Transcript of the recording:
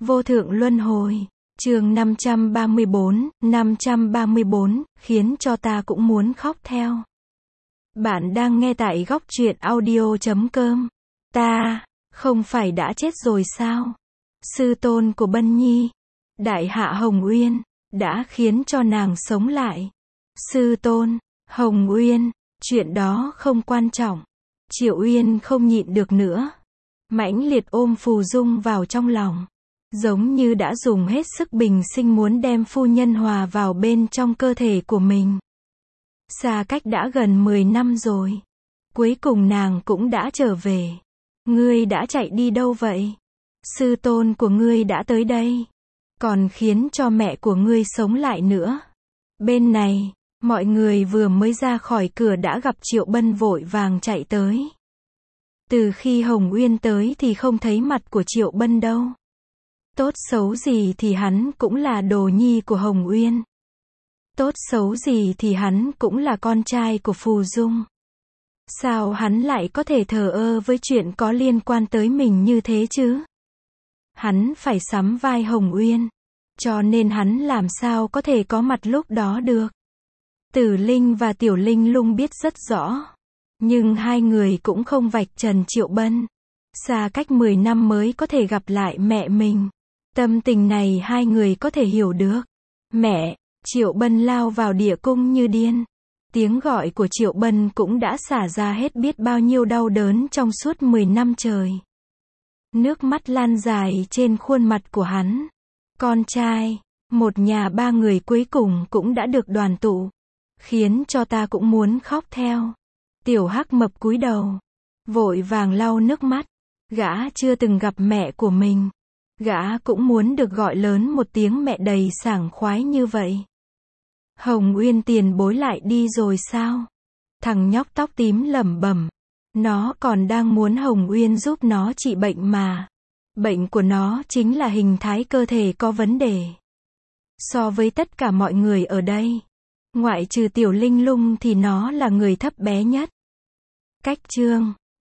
Vô thượng luân hồi. Chương 534, khiến cho ta cũng muốn khóc theo. Bạn đang nghe tại góc truyện audio.com. Ta, không phải đã chết rồi sao? Sư tôn của Bân Nhi, Đại Hạ Hồng Uyên, đã khiến cho nàng sống lại. Sư tôn, Hồng Uyên, chuyện đó không quan trọng. Triệu Uyên không nhịn được nữa, mãnh liệt ôm Phù Dung vào trong lòng, giống như đã dùng hết sức bình sinh muốn đem phu nhân hòa vào bên trong cơ thể của mình. Xa cách đã gần 10 năm rồi, cuối cùng nàng cũng đã trở về. Ngươi đã chạy đi đâu vậy? Sư tôn của ngươi đã tới đây, còn khiến cho mẹ của ngươi sống lại nữa. Bên này, mọi người vừa mới ra khỏi cửa đã gặp Triệu Bân vội vàng chạy tới. Từ khi Hồng Uyên tới thì không thấy mặt của Triệu Bân đâu. Tốt xấu gì thì hắn cũng là đồ nhi của Hồng Uyên. Tốt xấu gì thì hắn cũng là con trai của Phù Dung. Sao hắn lại có thể thờ ơ với chuyện có liên quan tới mình như thế chứ? Hắn phải sắm vai Hồng Uyên, cho nên hắn làm sao có thể có mặt lúc đó được. Tử Linh và Tiểu Linh Lung biết rất rõ, nhưng hai người cũng không vạch trần Triệu Bân. Xa cách 10 năm mới có thể gặp lại mẹ mình. Tâm tình này hai người có thể hiểu được. Mẹ, Triệu Bân lao vào địa cung như điên. Tiếng gọi của Triệu Bân cũng đã xả ra hết biết bao nhiêu đau đớn trong suốt 10 năm trời. Nước mắt lan dài trên khuôn mặt của hắn. Con trai, một nhà ba người cuối cùng cũng đã được đoàn tụ, khiến cho ta cũng muốn khóc theo. Tiểu Hắc Mập cúi đầu, vội vàng lau nước mắt. Gã chưa từng gặp mẹ của mình, gã cũng muốn được gọi lớn một tiếng mẹ đầy sảng khoái như vậy. Hồng Uyên tiền bối lại đi rồi sao? Thằng nhóc tóc tím lẩm bẩm. Nó còn đang muốn Hồng Uyên giúp nó trị bệnh mà. Bệnh của nó chính là hình thái cơ thể có vấn đề. So với tất cả mọi người ở đây, ngoại trừ Tiểu Linh Lung thì nó là người thấp bé nhất. Cách chương